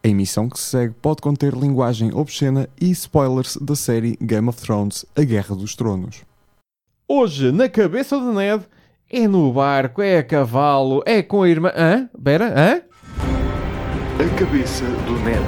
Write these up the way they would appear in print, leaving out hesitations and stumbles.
A emissão que se segue pode conter linguagem obscena e spoilers da série Game of Thrones, A Guerra dos Tronos. Hoje, na cabeça do Ned, é no barco, é a cavalo, é com a irmã... Hã? Pera, hã? A cabeça do Ned.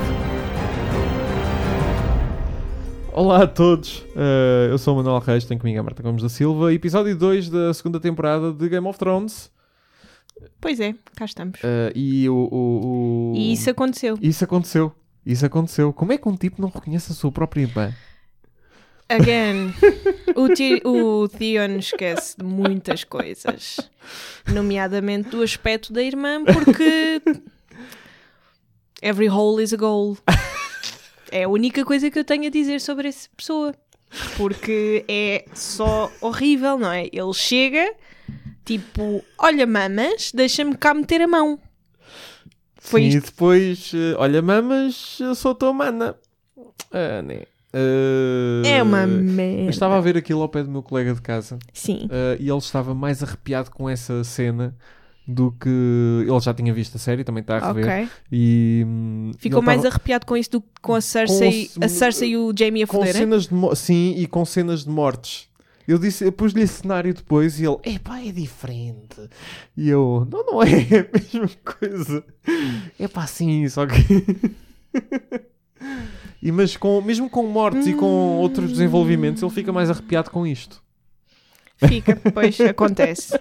Olá a todos, eu sou o Manuel Reis, tenho comigo a Marta Gomes da Silva, episódio 2 da segunda temporada de Game of Thrones. Pois é, cá estamos. E E isso aconteceu. Isso aconteceu. Como é que um tipo não reconhece a sua própria irmã? Again, o Theon esquece de muitas coisas, nomeadamente do aspecto da irmã, porque every hole is a goal. É a única coisa que eu tenho a dizer sobre essa pessoa, porque é só horrível, não é? Ele chega, tipo, olha mamas, deixa-me cá meter a mão. Foi Sim, isto. e depois, olha mamas, eu sou a tua mana. Né? É uma merda. Eu estava a ver aquilo ao pé do meu colega de casa. Sim. E ele estava mais arrepiado com essa cena do que... Ele já tinha visto a série, também está a rever. Ok. E, Ficou ele mais estava arrepiado com isso do que com a Cersei, a Cersei e o Jaime a com foderem? cenas de sim, e com cenas de mortes. Eu pus-lhe esse cenário depois e ele, epá, é diferente. E eu, não é a mesma coisa. Epá, sim, só que... Mas mesmo com mortes e com outros desenvolvimentos, ele fica mais arrepiado com isto. Fica, pois acontece.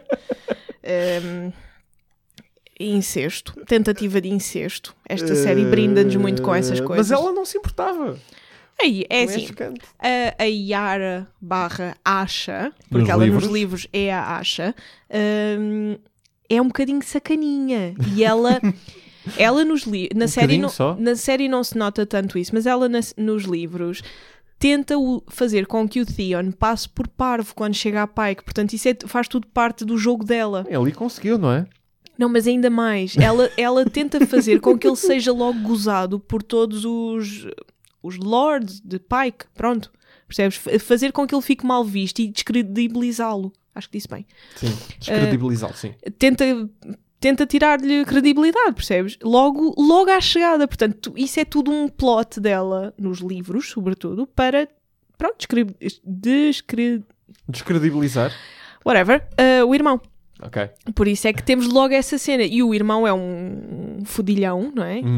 Incesto, tentativa de incesto. Esta série brinda-nos muito com essas coisas. Mas ela não se importava. Aí, é Não assim, chocante. a Yara / Asha, porque Nos ela livros? nos livros é a Asha, é um bocadinho sacaninha. E ela na série bocadinho só? na série não se nota tanto isso, mas ela nos livros tenta fazer com que o Theon passe por parvo quando chega a Pike. Portanto, isso faz tudo parte do jogo dela. Ele conseguiu, não é? Não, mas ainda mais. Ela tenta fazer com que ele seja logo gozado por todos os lords de Pike. Pronto. Percebes? Fazer com que ele fique mal visto e descredibilizá-lo. Acho que disse bem. Sim, descredibilizá-lo, sim. Tenta tirar-lhe credibilidade, percebes? Logo à chegada. Portanto, isso é tudo um plot dela, nos livros, sobretudo, para, pronto, Descredibilizar. whatever, o irmão. Ok. Por isso é que temos logo essa cena. E o irmão é um fodilhão, não é?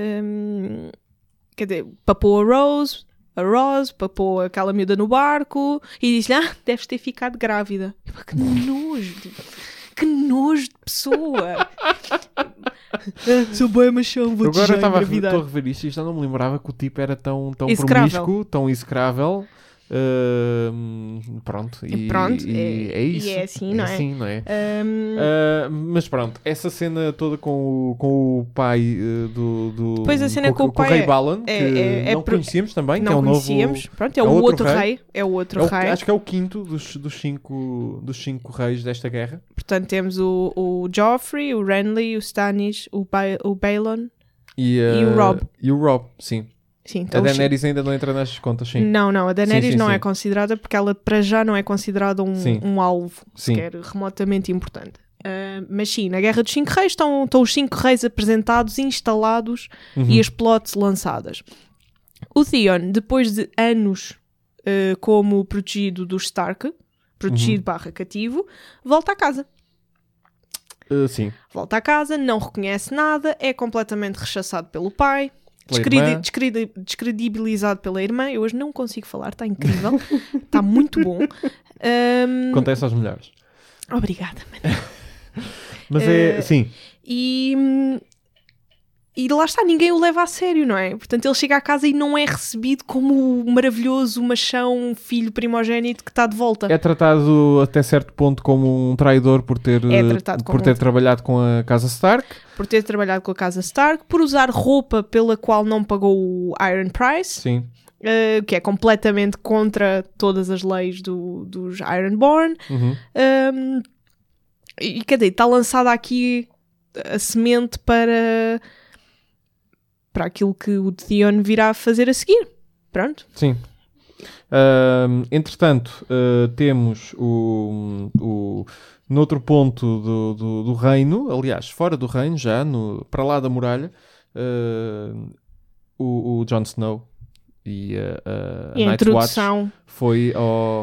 Quer dizer, papou a Rose, papou aquela miúda no barco e diz-lhe, deves ter ficado grávida. Que nojo! Que nojo de pessoa! Sou bem machão, vou-te Agora já estou engravidar. a rever isto e já não me lembrava que o tipo era tão Execrável. promíscuo, tão execrável. Pronto, e é isso. E é assim, não é? Assim, não é? Mas pronto, essa cena toda com o pai do Depois a cena com o pai Rei Balan, que não pro- conhecíamos também, não que é o novo... conhecíamos. Pronto, é o outro rei. É o outro rei. Acho que é o quinto dos cinco reis desta guerra. Portanto, temos o Joffrey, o Renly, o Stannis, o Balon E o Robb. E o Robb, sim. Sim, A então Daenerys ainda não entra nestas contas, sim. Não, a Daenerys Sim, não sim. é considerada porque ela para já não é considerada Sim. um alvo Sim. sequer remotamente importante. Mas sim, na Guerra dos 5 Reis estão os 5 reis apresentados, instalados e as plots lançadas. O Theon, depois de anos como protegido dos Stark, protegido / cativo, volta a casa. Sim. Volta a casa, não reconhece nada, é completamente rechaçado pelo pai, Pela irmã. descredibilizado pela irmã. Eu hoje não consigo falar, está incrível, está muito bom. Acontece aos melhores. Obrigada, Manuel. Mas é, sim. E lá está, ninguém o leva a sério, não é? Portanto, ele chega à casa e não é recebido como o maravilhoso machão filho primogénito que está de volta. É tratado até certo ponto como um traidor por ter trabalhado com a Casa Stark. Por ter trabalhado com a Casa Stark, por usar roupa pela qual não pagou o Iron Price. Sim. Que é completamente contra todas as leis dos Ironborn. E quer dizer, está lançada aqui a semente para aquilo que o Theon virá a fazer a seguir. Pronto. Sim. Entretanto, temos noutro ponto do reino, aliás, fora do reino, já para lá da muralha, o Jon Snow e a E a Night's Watch introdução, foi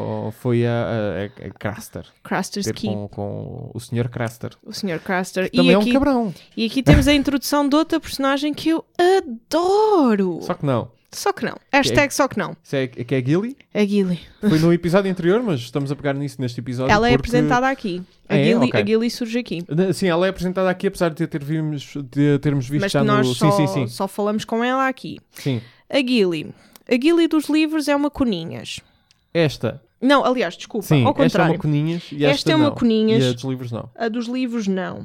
a Craster. Craster's Ter Key, com o Sr. Craster. o Sr. Craster. Também E é um aqui, cabrão. e aqui temos a introdução de outra personagem que eu adoro. Só que não. Só que não. Hashtag só que não. Isso é, que é Gilly. A Gilly. Foi no episódio anterior, mas estamos a pegar nisso neste episódio. Ela é porque- apresentada aqui. A, É? Gilly, Ok. a Gilly surge aqui. Sim, ela é apresentada aqui, apesar de termos visto Mas já que nós no... só, Sim. só falamos com ela aqui. Sim. A Gilly. A Gilly dos livros é uma coninhas. Esta, Não, aliás, desculpa, sim, ao esta é contrário. uma coninhas e Esta esta é uma não. coninhas. E a dos livros não. A dos livros, não.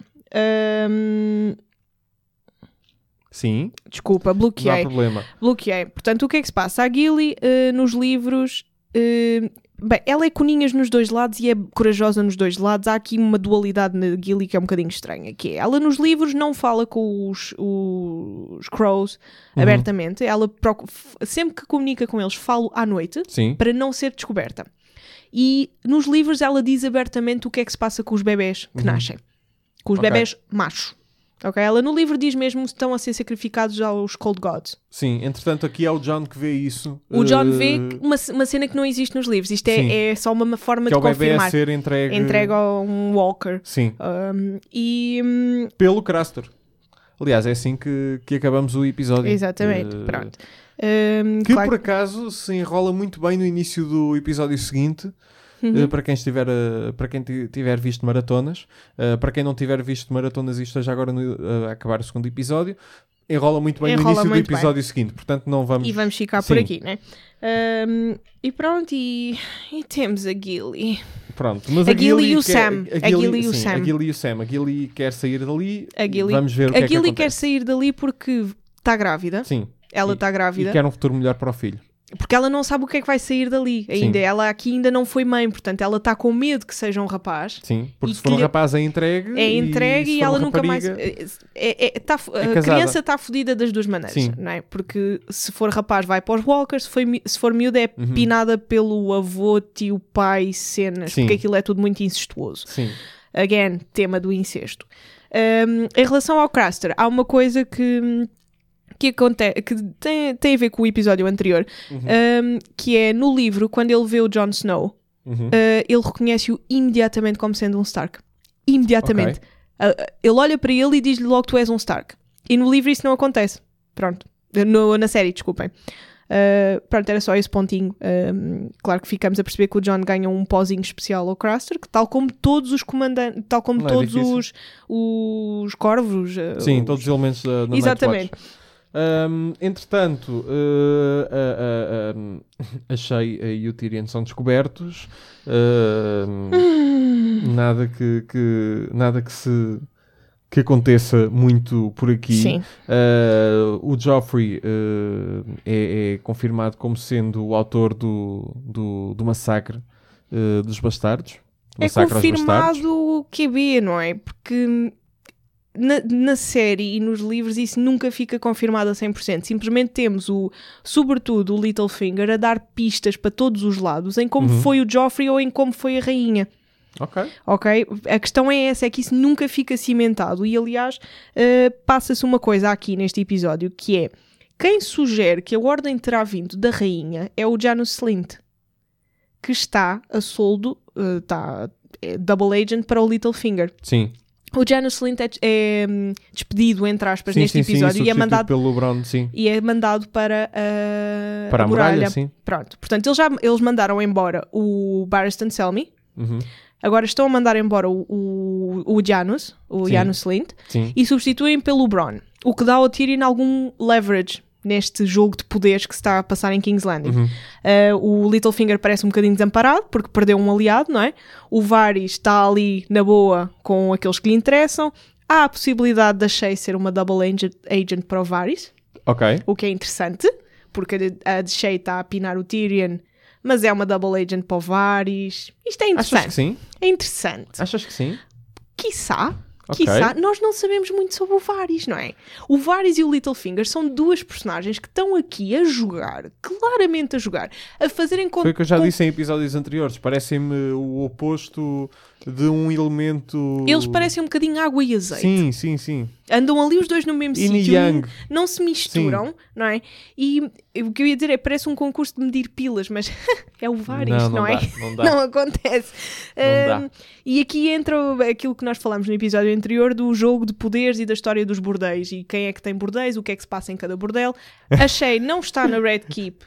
Sim, Desculpa, não há bloqueei. problema. Bloqueei. Portanto, o que é que se passa? A Gilly, nos livros... bem, ela é coninhas nos dois lados e é corajosa nos dois lados. Há aqui uma dualidade na Gilly que é um bocadinho estranha. Que é, ela nos livros não fala com os Crows abertamente. Ela sempre que comunica com eles, fala à noite. Sim, Para não ser descoberta. E nos livros ela diz abertamente o que é que se passa com os bebés que nascem. Com os Ok. bebés machos. Ok? Ela no livro diz mesmo que estão a ser sacrificados aos Cold Gods. sim. Entretanto, aqui é o John que vê isso. O John vê uma cena que não existe nos livros. Isto Sim. é só uma forma que é de o bebê a confirmar. ser entregue... Entrega a um Walker. Sim, E pelo Craster. Aliás, é assim que acabamos o episódio. exatamente, pronto. Que Claro por acaso se enrola muito bem no início do episódio seguinte. Uhum. Para quem tiver visto maratonas, para quem não tiver visto maratonas e esteja agora a acabar o segundo episódio, enrola muito bem no Enrola início do muito episódio seguinte, portanto não vamos... E vamos ficar por Sim. aqui, né? E pronto, e temos a Gilly. Pronto, mas A Gilly e o quer- Sam. A Gilly e o sim, Sam. A Gilly e o Sam. A Gilly quer sair dali, A Gilly, vamos ver o que a é que Gilly acontece. quer sair dali porque está grávida. Sim, Ela E- está e grávida. quer um futuro melhor para o filho. Porque ela não sabe o que é que vai sair dali ainda. Sim. Ela aqui ainda não foi mãe, portanto ela está com medo que seja um rapaz. Sim, porque E se for um que lhe- rapaz é entregue. É entregue se e for ela uma nunca mais. rapariga- A casada. criança está fodida das duas maneiras, Sim. não é? Porque se for rapaz vai para os Walkers, se for miúda é Uhum. pinada pelo avô, tio, pai, cenas, Sim. porque aquilo é tudo muito incestuoso. Sim, Again, tema do incesto. Em relação ao Craster, há uma coisa que acontece, que tem a ver com o episódio anterior, que é no livro, quando ele vê o Jon Snow, ele reconhece-o imediatamente como sendo um Stark. Imediatamente. Ele olha para ele e diz-lhe logo: tu és um Stark. E no livro isso não acontece. Pronto. Na série, desculpem. Pronto, era só esse pontinho. Claro que ficamos a perceber que o Jon ganha um pozinho especial ao Craster, que tal como todos os comandantes, tal como Não é todos difícil. os corvos. sim, os- todos os elementos da Nightwatch. Exatamente. Entretanto, achei e o Tyrion são descobertos. Nada que aconteça muito por aqui. Sim. O Joffrey é confirmado como sendo o autor do massacre dos bastardos. É Massacre aos bastardos. confirmado o QB, não é? Porque na série e nos livros isso nunca fica confirmado a 100%. Simplesmente temos sobretudo o Littlefinger a dar pistas para todos os lados em como foi o Joffrey ou em como foi a rainha. Ok? A questão é essa, é que isso nunca fica cimentado. E aliás, passa-se uma coisa aqui neste episódio, que é: quem sugere que a ordem terá vindo da rainha é o Janos Slynt, que está a soldo, é double agent para o Littlefinger. Sim. O Janos Slynt é despedido, entre aspas, neste episódio, e é mandado pelo Bronn, sim. e é mandado para Para a muralha, sim. Pronto. Portanto, eles mandaram embora o Barristan Selmy. Uhum. Agora estão a mandar embora o Janos, Sim. Janos Slynt, Sim. e substituem pelo Bronn. O que dá ao Tyrion algum leverage neste jogo de poderes que se está a passar em King's Landing. O Littlefinger parece um bocadinho desamparado, porque perdeu um aliado, não é? O Varys está ali na boa com aqueles que lhe interessam. Há a possibilidade da Shae ser uma double agent para o Varys, Ok. o que é interessante, porque a de Shae está a pinar o Tyrion, mas é uma double agent para o Varys. Isto é interessante. Achas que sim? É interessante. Achas que sim? Quiçá, Ok. nós não sabemos muito sobre o Varys, não é? O Varys e o Littlefinger são duas personagens que estão aqui a jogar, claramente a jogar, a fazerem Foi o que eu já disse em episódios anteriores. Parecem-me o oposto de um elemento... Eles parecem um bocadinho água e azeite. Sim, sim, sim. Andam ali os dois no mesmo Yin e sítio, Yang. não se misturam, não é? E o que eu ia dizer é, parece um concurso de medir pilas, mas é o Varys, não é? Não dá. Não acontece. Não dá. E aqui entra aquilo que nós falámos no episódio anterior do jogo de poderes e da história dos bordéis e quem é que tem bordéis, o que é que se passa em cada bordel. Achei não está na Red Keep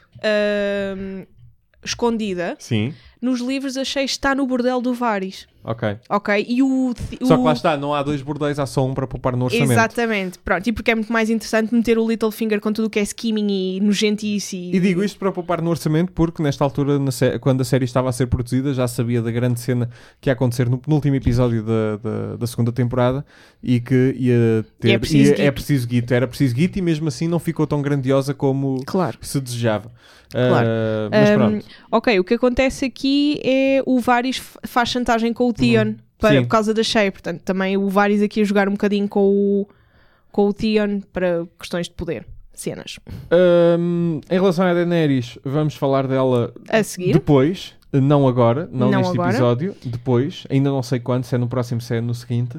escondida. Sim, Nos livros achei está no bordel do Varys. ok. Ok? E Só que lá está, não há 2 bordéis, há só um para poupar no orçamento. Exatamente. Pronto, e porque é muito mais interessante meter o Littlefinger com tudo o que é scheming e nojentice E digo isto para poupar no orçamento porque nesta altura, quando a série estava a ser produzida, já sabia da grande cena que ia acontecer no penúltimo episódio da segunda temporada e que ia ter... E é preciso guito. É preciso guito. Era preciso guito e mesmo assim não ficou tão grandiosa como Claro. se desejava. Claro. Mas pronto. Ok, o que acontece aqui é o Varys faz chantagem com o Theon Sim. por causa da Shae. Portanto, também o Varys aqui a jogar um bocadinho com o Theon para questões de poder. Cenas. Em relação à Daenerys, vamos falar dela A seguir. depois. Não agora, não neste agora. episódio. Depois. Ainda não sei quando, se é no próximo, se é no seguinte.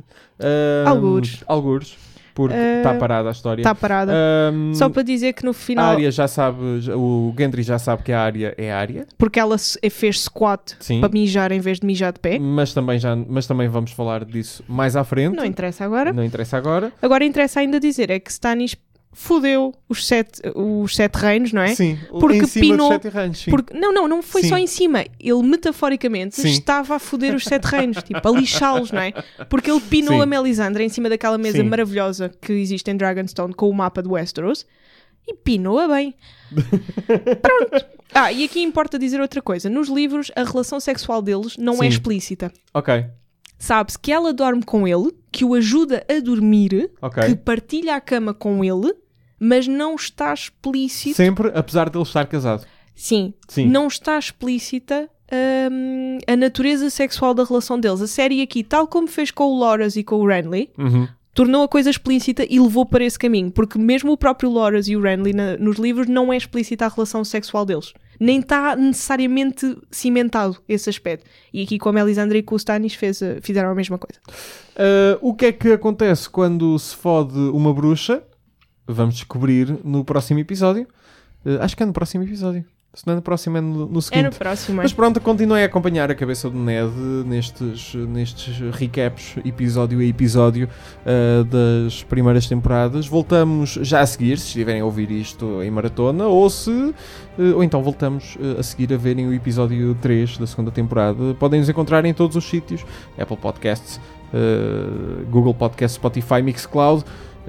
Algures. Porque está parada a história. Está parada. Só para dizer que no A final... Arya já sabe, o Gendry já sabe que a Arya é a Arya, Porque ela fez squat Sim. para mijar em vez de mijar de pé. mas também vamos falar disso mais à frente. Não interessa agora. Não interessa agora. Agora interessa ainda dizer é que Stannis fodeu os sete reinos, não é? Sim, Porque em cima pinou- dos 7 reinos. Sim. Porque, não foi Sim. só em cima. Ele metaforicamente Sim. estava a foder os 7 reinos, tipo, a lixá-los, não é? Porque ele pinou Sim. a Melisandre em cima daquela mesa Sim. maravilhosa que existe em Dragonstone com o mapa de Westeros e pinou-a bem. Pronto. E aqui importa dizer outra coisa. Nos livros, a relação sexual deles não Sim. é explícita. Ok. Sabe-se que ela dorme com ele, que o ajuda a dormir, Ok. que partilha a cama com ele, mas não está explícito. Sempre, apesar de ele estar casado. Sim, Sim. não está explícita a natureza sexual da relação deles. A série aqui, tal como fez com o Loras e com o Renly, tornou a coisa explícita e levou para esse caminho, porque mesmo o próprio Loras e o Renly nos livros não é explícita a relação sexual deles. Nem está necessariamente cimentado esse aspecto. E aqui com a Melisandre e com o Stannis fizeram a mesma coisa. O que é que acontece quando se fode uma bruxa? Vamos descobrir no próximo episódio. Acho que é no próximo episódio. Se não é no próximo, é no seguinte. É no próximo. Mas pronto, continuem a acompanhar a cabeça do Ned nestes recaps, episódio a episódio, das primeiras temporadas. Voltamos já a seguir, se estiverem a ouvir isto em maratona, ou então voltamos a seguir a verem o episódio 3 da segunda temporada. Podem nos encontrar em todos os sítios: Apple Podcasts, Google Podcasts, Spotify, Mixcloud.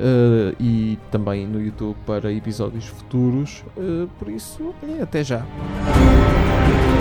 E também no YouTube para episódios futuros. Por isso, até já.